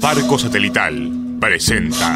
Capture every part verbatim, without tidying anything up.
Farco Satelital presenta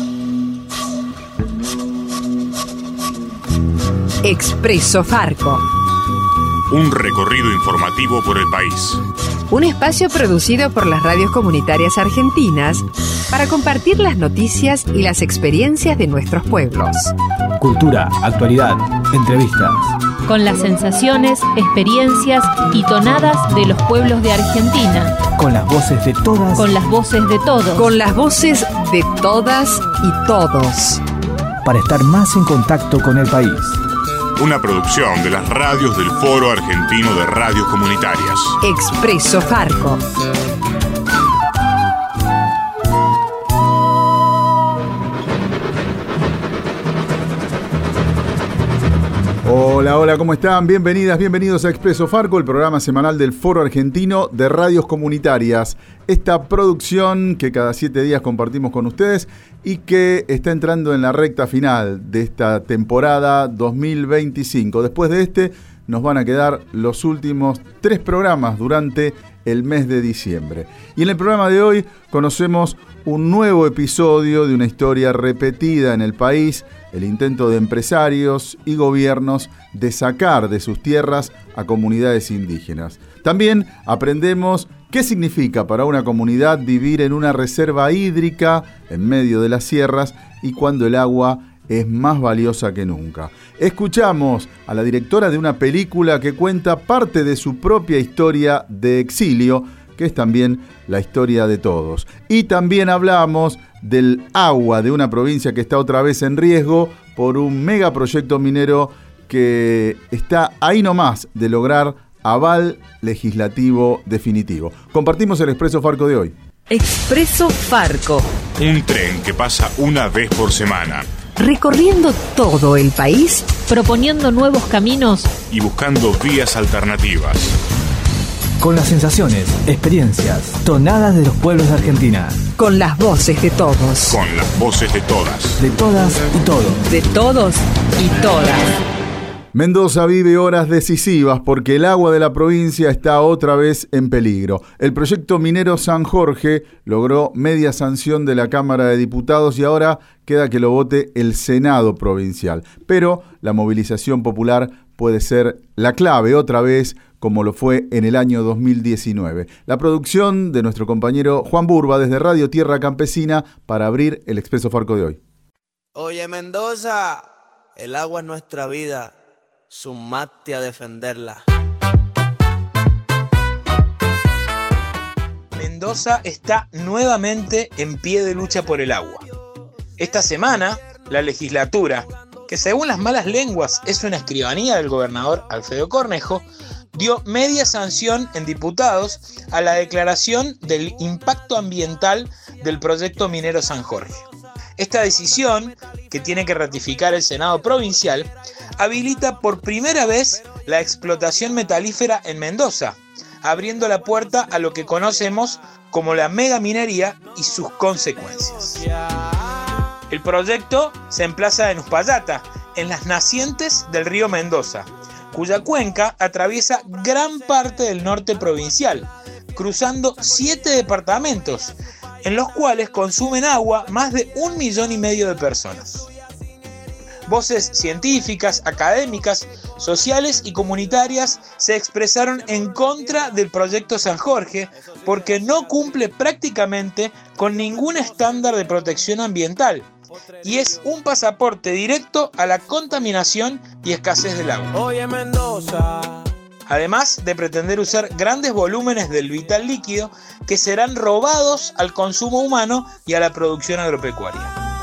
Expreso Farco. Un recorrido informativo por el país. Un espacio producido por las radios comunitarias argentinas para compartir las noticias y las experiencias de nuestros pueblos. Cultura, actualidad, entrevistas. Con las sensaciones, experiencias y tonadas de los pueblos de Argentina. Con las voces de todas. Con las voces de todos. Con las voces de todas y todos. Para estar más en contacto con el país. Una producción de las radios del Foro Argentino de Radios Comunitarias. Expreso Farco. Hola, hola, ¿cómo están? Bienvenidas, bienvenidos a Expreso Farco, el programa semanal del Foro Argentino de Radios Comunitarias. Esta producción que cada siete días compartimos con ustedes y que está entrando en la recta final de esta temporada dos mil veinticinco. Después de este nos van a quedar los últimos tres programas durante el mes de diciembre. Y en el programa de hoy conocemos un nuevo episodio de una historia repetida en el país, el intento de empresarios y gobiernos de sacar de sus tierras a comunidades indígenas. También aprendemos qué significa para una comunidad vivir en una reserva hídrica en medio de las sierras y cuando el agua es más valiosa que nunca. Escuchamos a la directora de una película que cuenta parte de su propia historia de exilio, que es también la historia de todos. Y también hablamos del agua de una provincia que está otra vez en riesgo por un megaproyecto minero que está ahí nomás de lograr aval legislativo definitivo. Compartimos el Expreso Farco de hoy. Expreso Farco. Un tren que pasa una vez por semana. Recorriendo todo el país, proponiendo nuevos caminos y buscando vías alternativas. Con las sensaciones, experiencias, tonadas de los pueblos de Argentina. Con las voces de todos. Con las voces de todas. De todas y todos. De todos y todas. Mendoza vive horas decisivas porque el agua de la provincia está otra vez en peligro. El proyecto minero San Jorge logró media sanción de la Cámara de Diputados y ahora queda que lo vote el Senado provincial. Pero la movilización popular puede ser la clave otra vez, como lo fue en el año dos mil diecinueve. La producción de nuestro compañero Juan Burba desde Radio Tierra Campesina para abrir el Expreso Farco de hoy. Oye, Mendoza, el agua es nuestra vida. Sumate a defenderla. Mendoza está nuevamente en pie de lucha por el agua. Esta semana, la legislatura, que según las malas lenguas es una escribanía del gobernador Alfredo Cornejo, dio media sanción en diputados a la declaración del impacto ambiental del proyecto minero San Jorge. Esta decisión, que tiene que ratificar el Senado provincial, habilita por primera vez la explotación metalífera en Mendoza, abriendo la puerta a lo que conocemos como la megaminería y sus consecuencias. El proyecto se emplaza en Uspallata, en las nacientes del río Mendoza, cuya cuenca atraviesa gran parte del norte provincial, cruzando siete departamentos, en los cuales consumen agua más de un millón y medio de personas. Voces científicas, académicas, sociales y comunitarias se expresaron en contra del proyecto San Jorge porque no cumple prácticamente con ningún estándar de protección ambiental y es un pasaporte directo a la contaminación y escasez del agua. Oye, Mendoza. Además de pretender usar grandes volúmenes del vital líquido que serán robados al consumo humano y a la producción agropecuaria.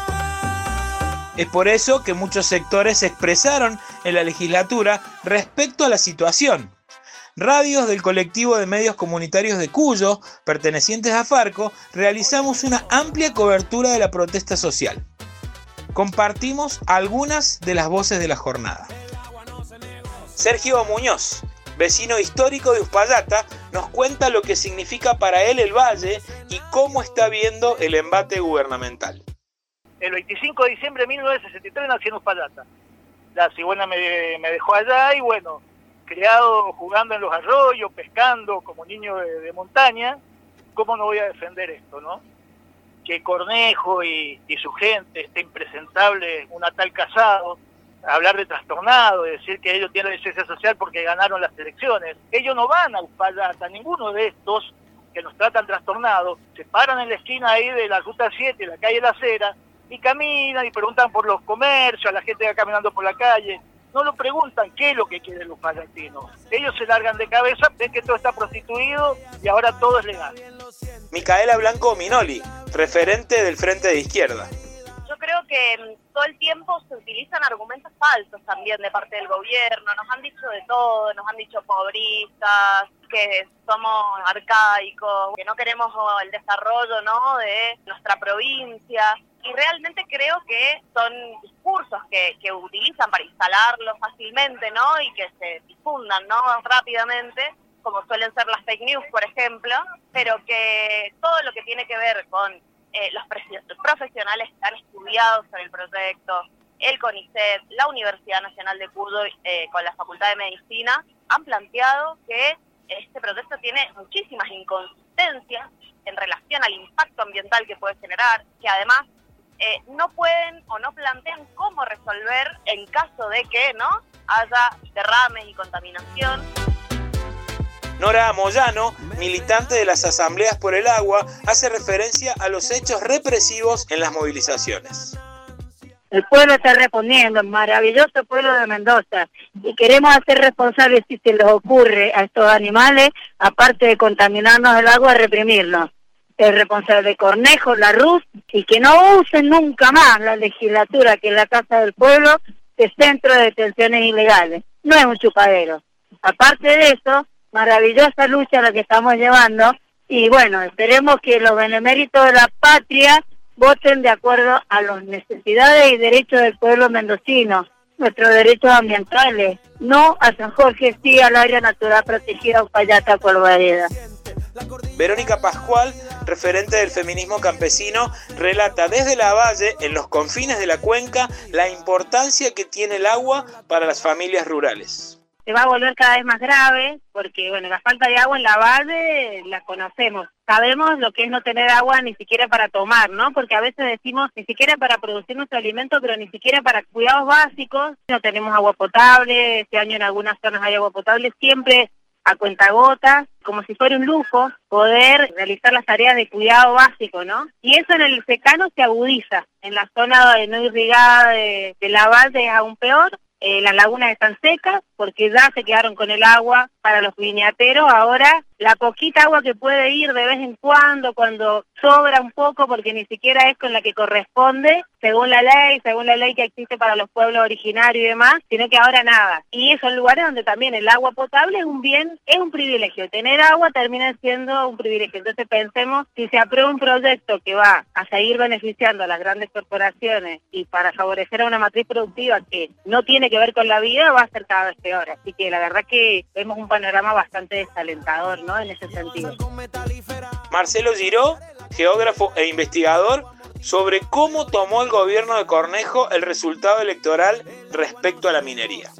Es por eso que muchos sectores se expresaron en la legislatura respecto a la situación. Radios del colectivo de medios comunitarios de Cuyo, pertenecientes a Farco, realizamos una amplia cobertura de la protesta social. Compartimos algunas de las voces de la jornada. Sergio Muñoz, vecino histórico de Uspallata, nos cuenta lo que significa para él el valle y cómo está viendo el embate gubernamental. El veinticinco de diciembre de mil novecientos sesenta y tres nací en Uspallata. La cigüeña me, me dejó allá y bueno, criado jugando en los arroyos, pescando como niño de, de montaña, ¿cómo no voy a defender esto, no? que Cornejo y, y su gente esté impresentable, una tal Casado, hablar de trastornado, decir que ellos tienen licencia social porque ganaron las elecciones. Ellos no van a Uspallata, ninguno de estos que nos tratan trastornados, se paran en la esquina ahí de la Ruta siete, la calle La Cera, y caminan y preguntan por los comercios, a la gente que va caminando por la calle. No lo preguntan qué es lo que quieren los pallatinos. Ellos se largan de cabeza, ven que todo está prostituido y ahora todo es legal. Micaela Blanco Minoli, referente del Frente de Izquierda. Yo creo que todo el tiempo se utilizan argumentos falsos también de parte del gobierno. Nos han dicho de todo, nos han dicho pobristas, que somos arcaicos, que no queremos el desarrollo, ¿no?, de nuestra provincia. Y realmente creo que son discursos que, que utilizan para instalarlo fácilmente, ¿no?, y que se difundan, ¿no?, rápidamente, como suelen ser las fake news, por ejemplo, pero que todo lo que tiene que ver con eh, los profesionales que han estudiado sobre el proyecto, el CONICET, la Universidad Nacional de Cuyo eh, con la Facultad de Medicina, han planteado que este proyecto tiene muchísimas inconsistencias en relación al impacto ambiental que puede generar, que además eh, no pueden o no plantean cómo resolver en caso de que no haya derrames y contaminación. Nora Moyano, militante de las Asambleas por el Agua, hace referencia a los hechos represivos en las movilizaciones. El pueblo está respondiendo, maravilloso pueblo de Mendoza, y queremos hacer responsables si se les ocurre a estos animales, aparte de contaminarnos el agua, reprimirnos. El responsable de Cornejo, la R U S, y que no usen nunca más la legislatura, que es la Casa del Pueblo, de centro de detenciones ilegales. No es un chupadero. Aparte de eso, maravillosa lucha la que estamos llevando, y bueno, esperemos que los beneméritos de la patria voten de acuerdo a las necesidades y derechos del pueblo mendocino, nuestros derechos ambientales, no a San Jorge, sí al área natural protegida Uspallata Colvareda. Verónica Pascual, referente del feminismo campesino, relata desde la Valle, en los confines de la cuenca, la importancia que tiene el agua para las familias rurales. Se va a volver cada vez más grave, porque bueno, la falta de agua en la Valle la conocemos. Sabemos lo que es no tener agua ni siquiera para tomar, ¿no? Porque a veces decimos ni siquiera para producir nuestro alimento, pero ni siquiera para cuidados básicos. No tenemos agua potable, este año en algunas zonas hay agua potable, siempre a cuentagotas, como si fuera un lujo poder realizar las tareas de cuidado básico, ¿no? Y eso en el secano se agudiza. En la zona no irrigada de, de la Valle es aún peor. Eh, las lagunas están secas porque ya se quedaron con el agua para los viñateros. Ahora la poquita agua que puede ir de vez en cuando, cuando sobra un poco, porque ni siquiera es con la que corresponde, según la ley, según la ley que existe para los pueblos originarios y demás, sino que ahora nada. Y esos lugares donde también el agua potable es un bien, es un privilegio. Tener agua termina siendo un privilegio. Entonces pensemos, si se aprueba un proyecto que va a seguir beneficiando a las grandes corporaciones y para favorecer a una matriz productiva que no tiene que ver con la vida, va a ser cada vez peor. Así que la verdad que vemos un panorama bastante desalentador, ¿no?, en ese sentido. Marcelo Giró, geógrafo e investigador, sobre cómo tomó el gobierno de Cornejo el resultado electoral respecto a la minería.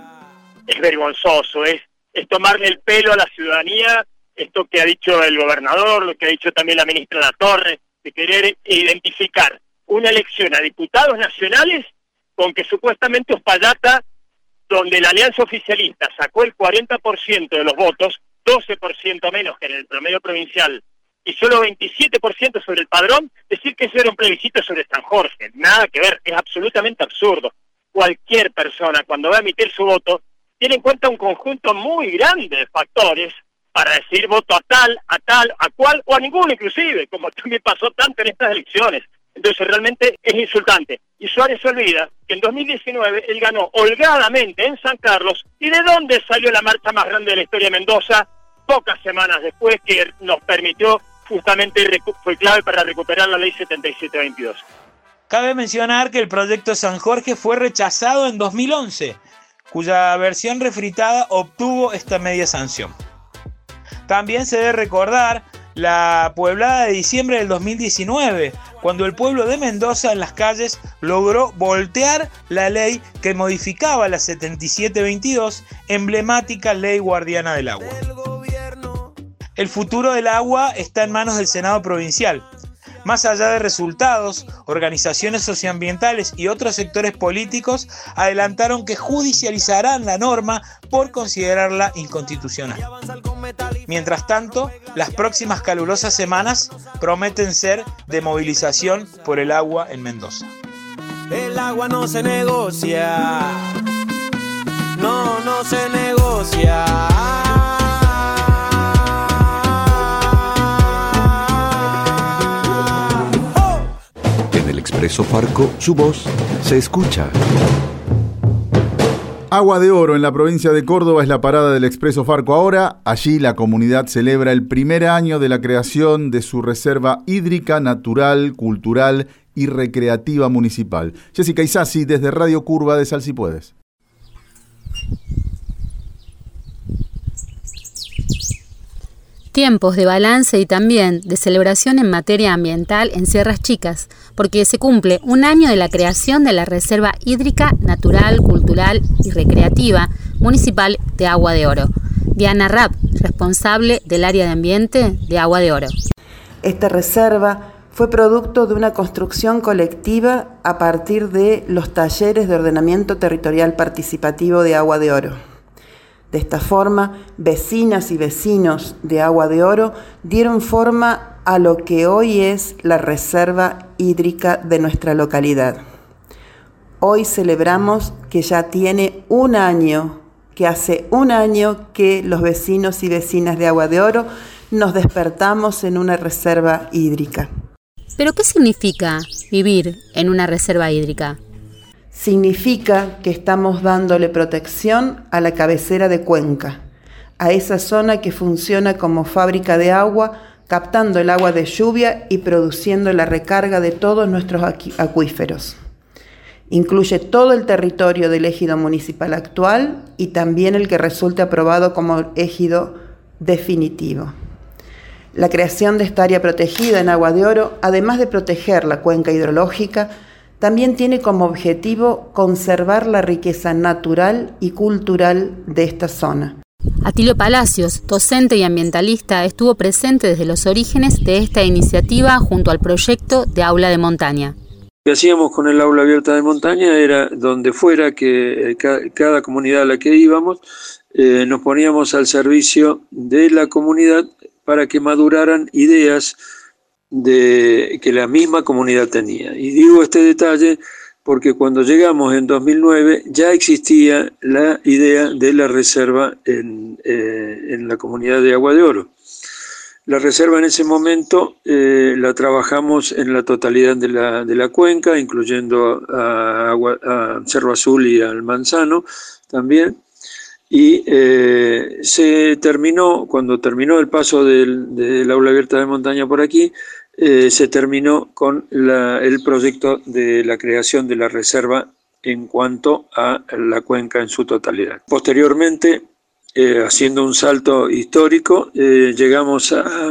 Es vergonzoso, es, es tomarle el pelo a la ciudadanía, esto que ha dicho el gobernador, lo que ha dicho también la ministra Latorre, de querer identificar una elección a diputados nacionales con que supuestamente Uspallata, donde la alianza oficialista sacó el cuarenta por ciento de los votos, doce por ciento menos que en el promedio provincial, y solo veintisiete por ciento sobre el padrón, decir que eso era un plebiscito sobre San Jorge. Nada que ver, es absolutamente absurdo. Cualquier persona, cuando va a emitir su voto, tiene en cuenta un conjunto muy grande de factores para decir voto a tal, a tal, a cual, o a ninguno inclusive, como también pasó tanto en estas elecciones. Entonces realmente es insultante. Y Suárez se olvida que en dos mil diecinueve él ganó holgadamente en San Carlos. ¿Y de dónde salió la marcha más grande de la historia de Mendoza? Pocas semanas después, que nos permitió justamente, fue clave para recuperar la ley setenta y siete veintidós. Cabe mencionar que el proyecto San Jorge fue rechazado en dos mil once, cuya versión refritada obtuvo esta media sanción. También se debe recordar la pueblada de diciembre del dos mil diecinueve, cuando el pueblo de Mendoza en las calles logró voltear la ley que modificaba la setenta y siete veintidós, emblemática ley guardiana del agua. El futuro del agua está en manos del Senado provincial. Más allá de resultados, organizaciones socioambientales y otros sectores políticos adelantaron que judicializarán la norma por considerarla inconstitucional. Mientras tanto, las próximas calurosas semanas prometen ser de movilización por el agua en Mendoza. El agua no se negocia, no, no se negocia. Expreso Farco, su voz se escucha. Agua de Oro en la provincia de Córdoba es la parada del Expreso Farco ahora. Allí la comunidad celebra el primer año de la creación de su reserva hídrica, natural, cultural y recreativa municipal. Jessica Isasi desde Radio Curva de Sal Si Puedes. Tiempos de balance y también de celebración en materia ambiental en Sierras Chicas, porque se cumple un año de la creación de la Reserva Hídrica, Natural, Cultural y Recreativa Municipal de Agua de Oro. Diana Rapp, responsable del área de ambiente de Agua de Oro. Esta reserva fue producto de una construcción colectiva a partir de los talleres de ordenamiento territorial participativo de Agua de Oro. De esta forma, vecinas y vecinos de Agua de Oro dieron forma a lo que hoy es la reserva hídrica de nuestra localidad. Hoy celebramos que ya tiene un año, que hace un año que los vecinos y vecinas de Agua de Oro nos despertamos en una reserva hídrica. ¿Pero qué significa vivir en una reserva hídrica? Significa que estamos dándole protección a la cabecera de cuenca, a esa zona que funciona como fábrica de agua, captando el agua de lluvia y produciendo la recarga de todos nuestros acuíferos. Incluye todo el territorio del ejido municipal actual y también el que resulte aprobado como ejido definitivo. La creación de esta área protegida en Agua de Oro, además de proteger la cuenca hidrológica, también tiene como objetivo conservar la riqueza natural y cultural de esta zona. Atilio Palacios, docente y ambientalista, estuvo presente desde los orígenes de esta iniciativa junto al proyecto de Aula de Montaña. Lo que hacíamos con el Aula Abierta de Montaña era, donde fuera que cada comunidad a la que íbamos, eh, nos poníamos al servicio de la comunidad para que maduraran ideas de que la misma comunidad tenía. Y digo este detalle porque cuando llegamos en dos mil nueve ya existía la idea de la reserva en, eh, en la comunidad de Agua de Oro. La reserva en ese momento eh, la trabajamos en la totalidad de la, de la cuenca, incluyendo a, Agua, a Cerro Azul y al Manzano también. Y eh, se terminó, cuando terminó el paso del, del Aula Abierta de Montaña por aquí, eh, se terminó con la, el proyecto de la creación de la reserva en cuanto a la cuenca en su totalidad. Posteriormente, eh, haciendo un salto histórico, eh, llegamos a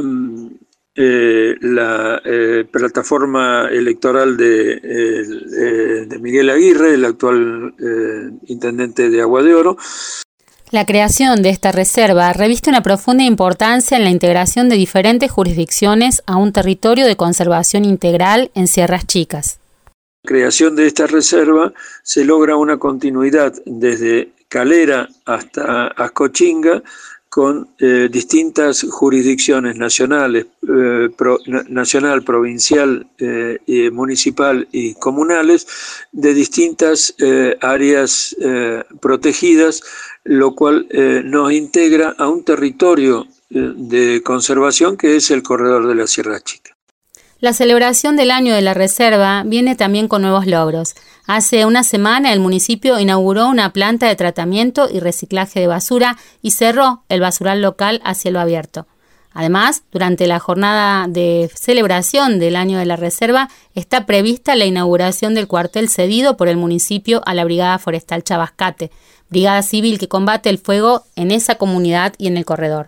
eh, la eh, plataforma electoral de, eh, de Miguel Aguirre, el actual eh, intendente de Agua de Oro. La creación de esta reserva reviste una profunda importancia en la integración de diferentes jurisdicciones a un territorio de conservación integral en Sierras Chicas. La creación de esta reserva se logra una continuidad desde Calera hasta Ascochinga con eh, distintas jurisdicciones nacionales, eh, pro, nacional, provincial, eh, y municipal y comunales de distintas eh, áreas eh, protegidas, lo cual eh, nos integra a un territorio eh, de conservación que es el corredor de la Sierra Chica. La celebración del año de la reserva viene también con nuevos logros. Hace una semana el municipio inauguró una planta de tratamiento y reciclaje de basura y cerró el basural local a cielo abierto. Además, durante la jornada de celebración del año de la reserva está prevista la inauguración del cuartel cedido por el municipio a la Brigada Forestal Chabascate, brigada civil que combate el fuego en esa comunidad y en el corredor.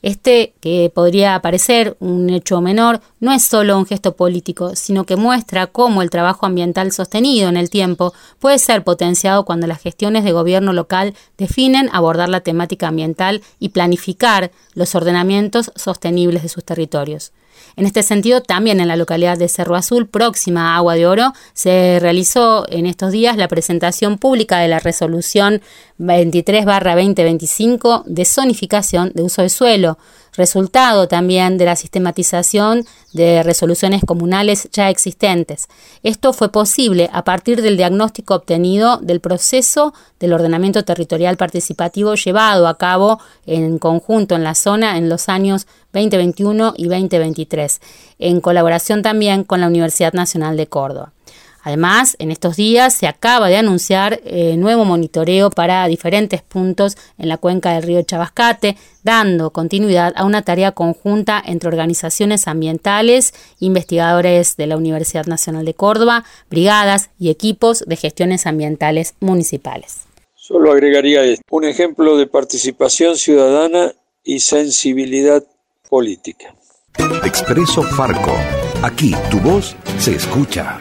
Este, que podría parecer un hecho menor, no es solo un gesto político, sino que muestra cómo el trabajo ambiental sostenido en el tiempo puede ser potenciado cuando las gestiones de gobierno local definen abordar la temática ambiental y planificar los ordenamientos sostenibles de sus territorios. En este sentido, también en la localidad de Cerro Azul, próxima a Agua de Oro, se realizó en estos días la presentación pública de la resolución veintitrés barra veinte veinticinco de zonificación de uso de suelo, resultado también de la sistematización de resoluciones comunales ya existentes. Esto fue posible a partir del diagnóstico obtenido del proceso del ordenamiento territorial participativo llevado a cabo en conjunto en la zona en los años veinte veintiuno y veinte veintitrés, en colaboración también con la Universidad Nacional de Córdoba. Además, en estos días se acaba de anunciar eh, nuevo monitoreo para diferentes puntos en la cuenca del río Chabascate, dando continuidad a una tarea conjunta entre organizaciones ambientales, investigadores de la Universidad Nacional de Córdoba, brigadas y equipos de gestiones ambientales municipales. Solo agregaría esto, un ejemplo de participación ciudadana y sensibilidad política. Expreso Farco. Aquí tu voz se escucha.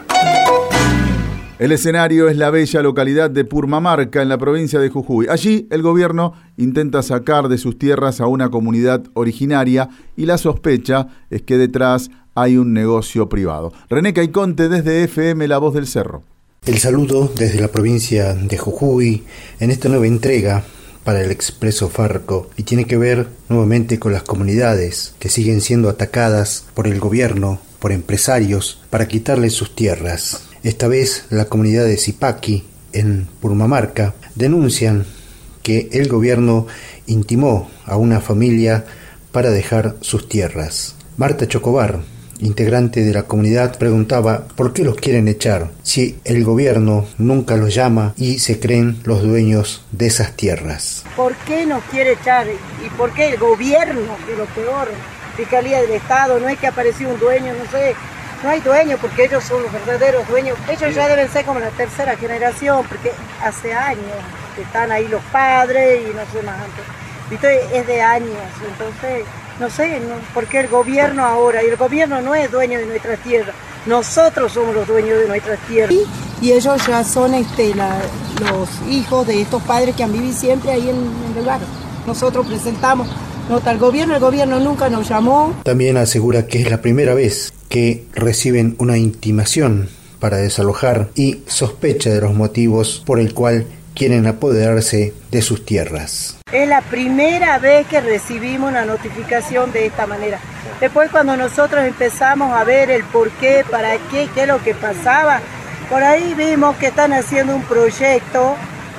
El escenario es la bella localidad de Purmamarca, en la provincia de Jujuy. Allí el gobierno intenta sacar de sus tierras a una comunidad originaria y la sospecha es que detrás hay un negocio privado. René Caiconte desde F M La Voz del Cerro. El saludo desde la provincia de Jujuy en esta nueva entrega para el Expreso Farco, y tiene que ver nuevamente con las comunidades que siguen siendo atacadas por el gobierno, por empresarios, para quitarles sus tierras. Esta vez la comunidad de Zipaqui, en Purmamarca, denuncian que el gobierno intimó a una familia para dejar sus tierras. Marta Chocobar, integrante de la comunidad, preguntaba por qué los quieren echar si el gobierno nunca los llama y se creen los dueños de esas tierras. ¿Por qué nos quiere echar? ¿Y por qué el gobierno, que es lo peor? Fiscalía del Estado, no es que apareció un dueño, no sé, no hay dueño porque ellos son los verdaderos dueños. Ellos ya deben ser como la tercera generación, porque hace años que están ahí los padres y no sé más antes. Entonces es de años, entonces no sé, no, ¿por qué el gobierno ahora? Y el gobierno no es dueño de nuestra tierra, nosotros somos los dueños de nuestra tierra. Y, y ellos ya son este, la, los hijos de estos padres que han vivido siempre ahí en, en el barrio. Nosotros presentamos nota al gobierno, el gobierno nunca nos llamó. También asegura que es la primera vez que reciben una intimación para desalojar y sospecha de los motivos por el cual quieren apoderarse de sus tierras. Es la primera vez que recibimos una notificación de esta manera. Después, cuando nosotros empezamos a ver el por qué, para qué, qué es lo que pasaba, por ahí vimos que están haciendo un proyecto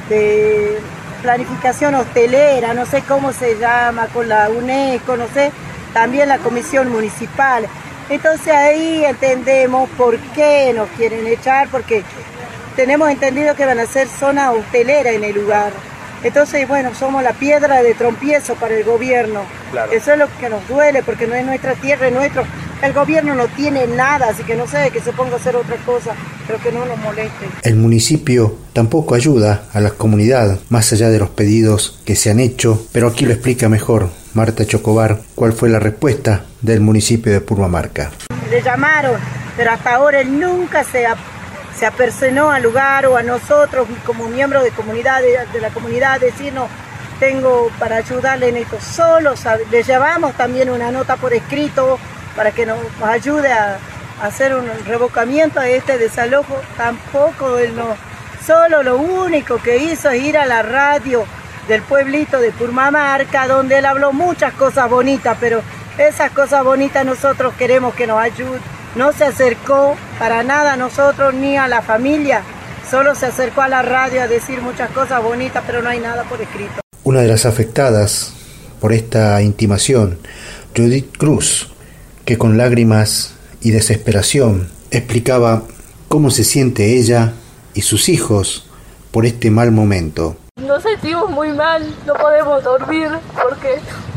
de planificación hotelera, no sé cómo se llama, con la UNESCO, no sé, también la Comisión Municipal. Entonces ahí entendemos por qué nos quieren echar, porque tenemos entendido que van a ser zona hotelera en el lugar. Entonces, bueno, somos la piedra de tropiezo para el gobierno. Claro. Eso es lo que nos duele, porque no es nuestra tierra, es nuestro. El gobierno no tiene nada, así que no sé, que se ponga a hacer otra cosa, pero que no nos moleste. El municipio tampoco ayuda a la comunidad, más allá de los pedidos que se han hecho, pero aquí lo explica mejor Marta Chocobar cuál fue la respuesta del municipio de Purmamarca. Le llamaron, pero hasta ahora él nunca se ha se apersonó al lugar o a nosotros como miembros de comunidad de, de la comunidad, decirnos tengo para ayudarle en esto. Solo le llevamos también una nota por escrito para que nos, nos ayude a, a hacer un revocamiento a este desalojo. Tampoco él no, solo lo único que hizo es ir a la radio del pueblito de Purmamarca, donde él habló muchas cosas bonitas, pero esas cosas bonitas nosotros queremos que nos ayuden. No se acercó para nada a nosotros ni a la familia, solo se acercó a la radio a decir muchas cosas bonitas, pero no hay nada por escrito. Una de las afectadas por esta intimación, Judith Cruz, que con lágrimas y desesperación explicaba cómo se siente ella y sus hijos por este mal momento. Nos sentimos muy mal, no podemos dormir porque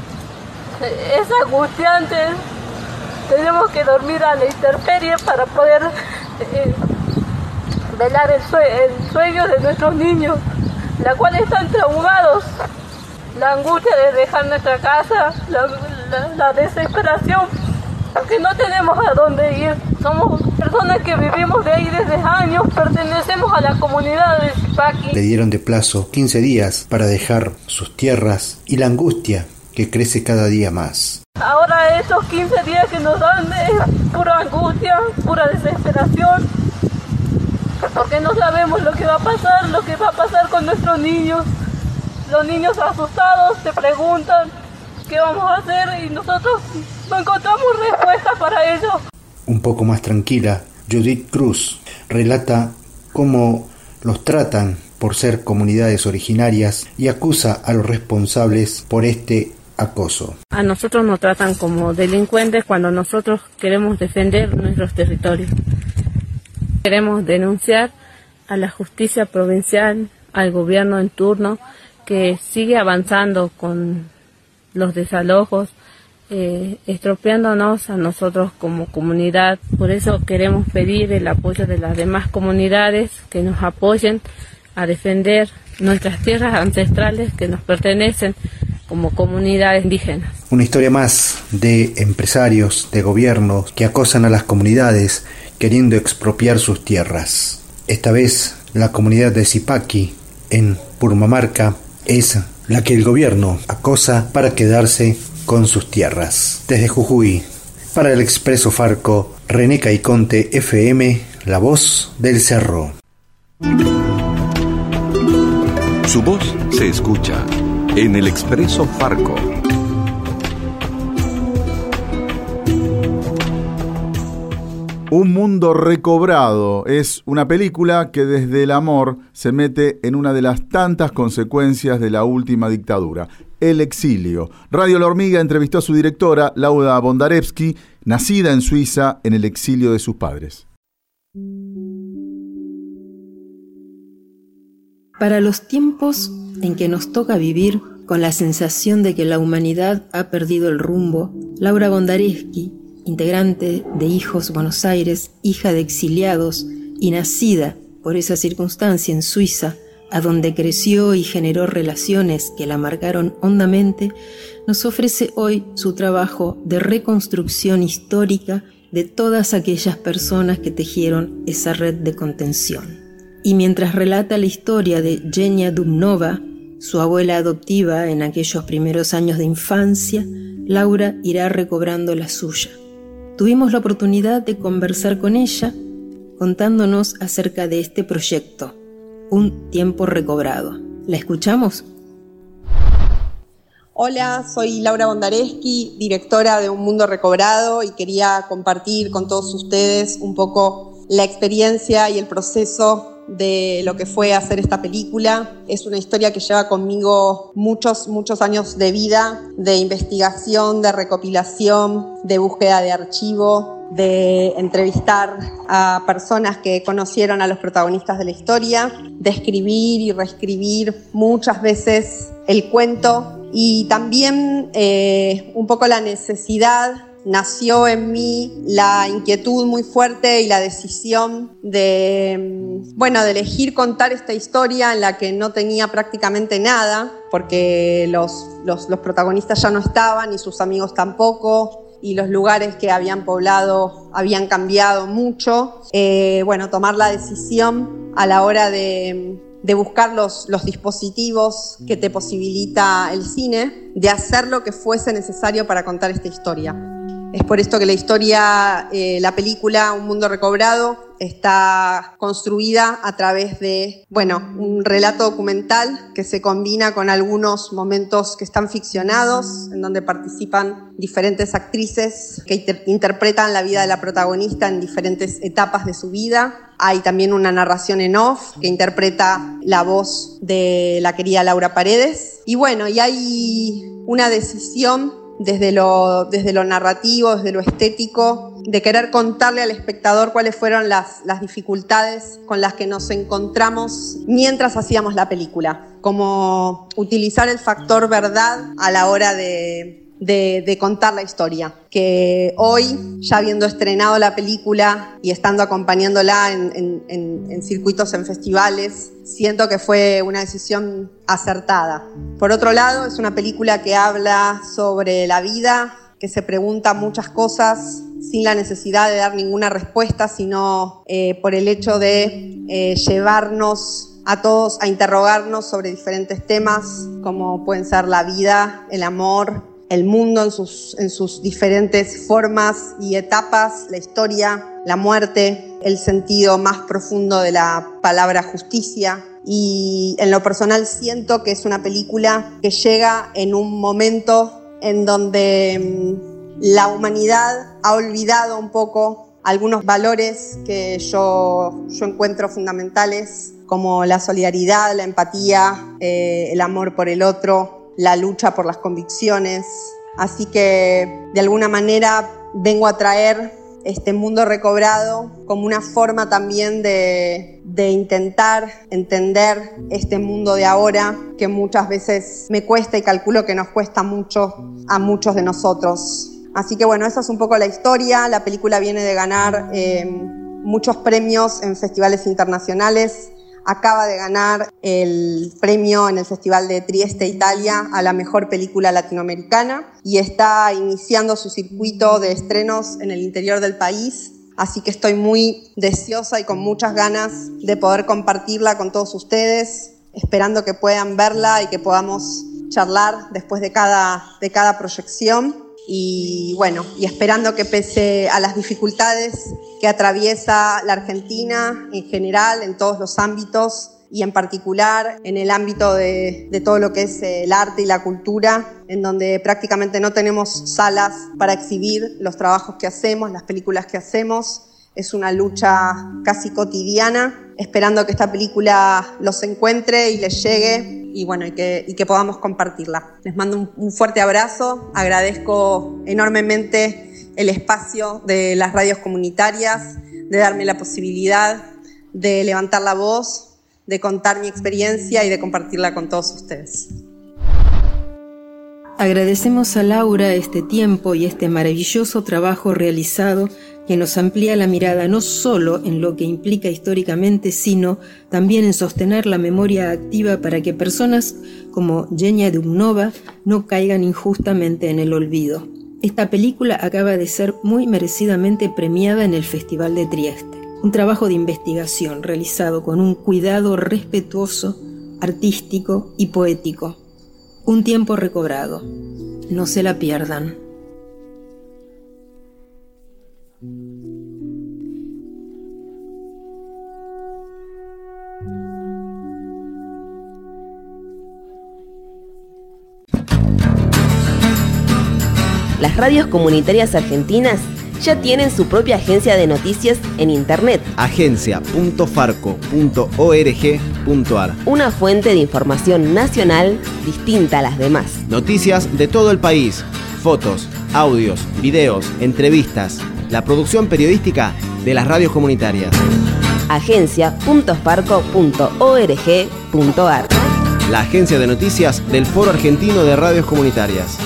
es angustiante. Tenemos que dormir a la intemperie para poder eh, velar el, sue el sueño de nuestros niños, la cual están traumados. La angustia de dejar nuestra casa, la, la, la desesperación, porque no tenemos a dónde ir. Somos personas que vivimos de ahí desde años, pertenecemos a la comunidad de Zipaqui. Le dieron de plazo quince días para dejar sus tierras y la angustia que crece cada día más. Ahora esos quince días que nos dan es pura angustia, pura desesperación, porque no sabemos lo que va a pasar, lo que va a pasar con nuestros niños. Los niños asustados se preguntan qué vamos a hacer y nosotros no encontramos respuesta para ello. Un poco más tranquila, Judith Cruz relata cómo los tratan por ser comunidades originarias y acusa a los responsables por este acoso. A nosotros nos tratan como delincuentes cuando nosotros queremos defender nuestros territorios. Queremos denunciar a la justicia provincial, al gobierno en turno, que sigue avanzando con los desalojos, eh, estropeándonos a nosotros como comunidad. Por eso queremos pedir el apoyo de las demás comunidades que nos apoyen a defender nuestras tierras ancestrales que nos pertenecen como comunidades indígenas. Una historia más de empresarios, de gobiernos que acosan a las comunidades queriendo expropiar sus tierras. Esta vez la comunidad de Zipaqui en Purmamarca es la que el gobierno acosa para quedarse con sus tierras. Desde Jujuy, para el Expreso Farco, René Caiconte F M, la voz del cerro. Su voz se escucha en el Expreso Farco. Un mundo recobrado es una película que desde el amor se mete en una de las tantas consecuencias de la última dictadura, el exilio. Radio La Hormiga entrevistó a su directora, Laura Bondarevsky, nacida en Suiza en el exilio de sus padres. Para los tiempos en que nos toca vivir con la sensación de que la humanidad ha perdido el rumbo, Laura Bondarevsky, integrante de Hijos Buenos Aires, hija de exiliados y nacida por esa circunstancia en Suiza, a donde creció y generó relaciones que la marcaron hondamente, nos ofrece hoy su trabajo de reconstrucción histórica de todas aquellas personas que tejieron esa red de contención. Y mientras relata la historia de Jenia Dubnova, su abuela adoptiva en aquellos primeros años de infancia, Laura irá recobrando la suya. Tuvimos la oportunidad de conversar con ella, contándonos acerca de este proyecto, Un tiempo recobrado. ¿La escuchamos? Hola, soy Laura Bondarevsky, directora de Un Mundo Recobrado, y quería compartir con todos ustedes un poco la experiencia y el proceso de lo que fue hacer esta película. Es una historia que lleva conmigo muchos, muchos años de vida, de investigación, de recopilación, de búsqueda de archivo, de entrevistar a personas que conocieron a los protagonistas de la historia, de escribir y reescribir muchas veces el cuento, y también eh, un poco la necesidad. Nació en mí la inquietud muy fuerte y la decisión de, bueno, de elegir contar esta historia en la que no tenía prácticamente nada, porque los, los, los protagonistas ya no estaban y sus amigos tampoco, y los lugares que habían poblado habían cambiado mucho. Eh, bueno, tomar la decisión a la hora de... de buscar los, los dispositivos que te posibilita el cine, de hacer lo que fuese necesario para contar esta historia. Es por esto que la historia, eh, la película Un Mundo Recobrado, está construida a través de, bueno, un relato documental que se combina con algunos momentos que están ficcionados, en donde participan diferentes actrices que inter- interpretan la vida de la protagonista en diferentes etapas de su vida. Hay también una narración en off que interpreta la voz de la querida Laura Paredes. Y bueno, y hay una decisión desde lo, desde lo narrativo, desde lo estético, de querer contarle al espectador cuáles fueron las, las dificultades con las que nos encontramos mientras hacíamos la película. Como utilizar el factor verdad a la hora de, de, de contar la historia. Que hoy, ya habiendo estrenado la película y estando acompañándola en, en, en, en circuitos, en festivales, siento que fue una decisión acertada. Por otro lado, es una película que habla sobre la vida, que se pregunta muchas cosas sin la necesidad de dar ninguna respuesta, sino eh, por el hecho de eh, llevarnos a todos a interrogarnos sobre diferentes temas, como pueden ser la vida, el amor, el mundo en sus, en sus diferentes formas y etapas, la historia, la muerte, el sentido más profundo de la palabra justicia. Y en lo personal siento que es una película que llega en un momento en donde la humanidad ha olvidado un poco algunos valores que yo, yo encuentro fundamentales, como la solidaridad, la empatía, eh, el amor por el otro, la lucha por las convicciones. Así que, de alguna manera, vengo a traer este mundo recobrado como una forma también de, de intentar entender este mundo de ahora, que muchas veces me cuesta y calculo que nos cuesta mucho a muchos de nosotros. Así que bueno, esa es un poco la historia. La película viene de ganar eh, muchos premios en festivales internacionales. Acaba de ganar el premio en el Festival de Trieste, Italia, a la mejor película latinoamericana y está iniciando su circuito de estrenos en el interior del país. Así que estoy muy deseosa y con muchas ganas de poder compartirla con todos ustedes, esperando que puedan verla y que podamos charlar después de cada, de cada proyección. Y bueno, y esperando que pese a las dificultades que atraviesa la Argentina en general, en todos los ámbitos y en particular en el ámbito de, de todo lo que es el arte y la cultura, en donde prácticamente no tenemos salas para exhibir los trabajos que hacemos, las películas que hacemos. Es una lucha casi cotidiana, esperando que esta película los encuentre y les llegue y bueno, y que, y que podamos compartirla. Les mando un, un fuerte abrazo, agradezco enormemente el espacio de las radios comunitarias, de darme la posibilidad de levantar la voz, de contar mi experiencia y de compartirla con todos ustedes. Agradecemos a Laura este tiempo y este maravilloso trabajo realizado que nos amplía la mirada no solo en lo que implica históricamente, sino también en sostener la memoria activa para que personas como Yenya Dubnova no caigan injustamente en el olvido. Esta película acaba de ser muy merecidamente premiada en el Festival de Trieste. Un trabajo de investigación realizado con un cuidado respetuoso, artístico y poético. Un tiempo recobrado. No se la pierdan. Las radios comunitarias argentinas ya tienen su propia agencia de noticias en internet. agencia punto farco punto org punto ar. Una fuente de información nacional distinta a las demás. Noticias de todo el país, fotos, audios, videos, entrevistas, la producción periodística de las radios comunitarias. agencia punto farco punto org punto ar. La agencia de noticias del Foro Argentino de Radios Comunitarias.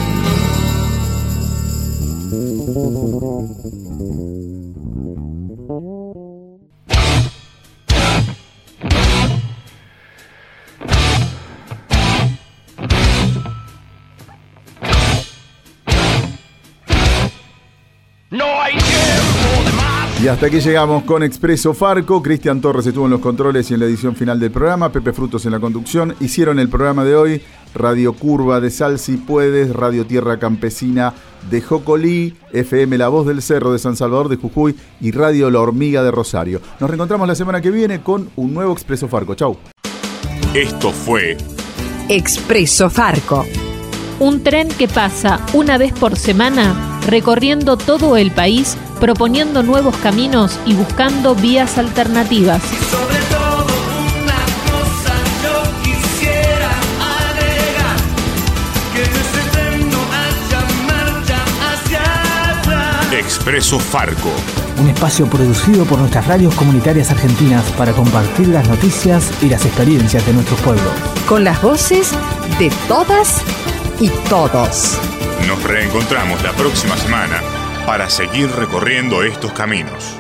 Y hasta aquí llegamos con Expreso Farco. Cristian Torres estuvo en los controles y en la edición final del programa. Pepe Frutos en la conducción. Hicieron el programa de hoy Radio Curva de Sal Si Puedes, Radio Tierra Campesina de Jocolí, F M La Voz del Cerro de San Salvador de Jujuy y Radio La Hormiga de Rosario. Nos reencontramos la semana que viene con un nuevo Expreso Farco. Chau. Esto fue Expreso Farco. Un tren que pasa una vez por semana recorriendo todo el país, proponiendo nuevos caminos y buscando vías alternativas. Sobre todo una cosa yo quisiera agregar, que en ese tren no haya marcha hacia atrás. Expreso Farco. Un espacio producido por nuestras radios comunitarias argentinas para compartir las noticias y las experiencias de nuestros pueblos. Con las voces de todas y todos. Nos reencontramos la próxima semana para seguir recorriendo estos caminos.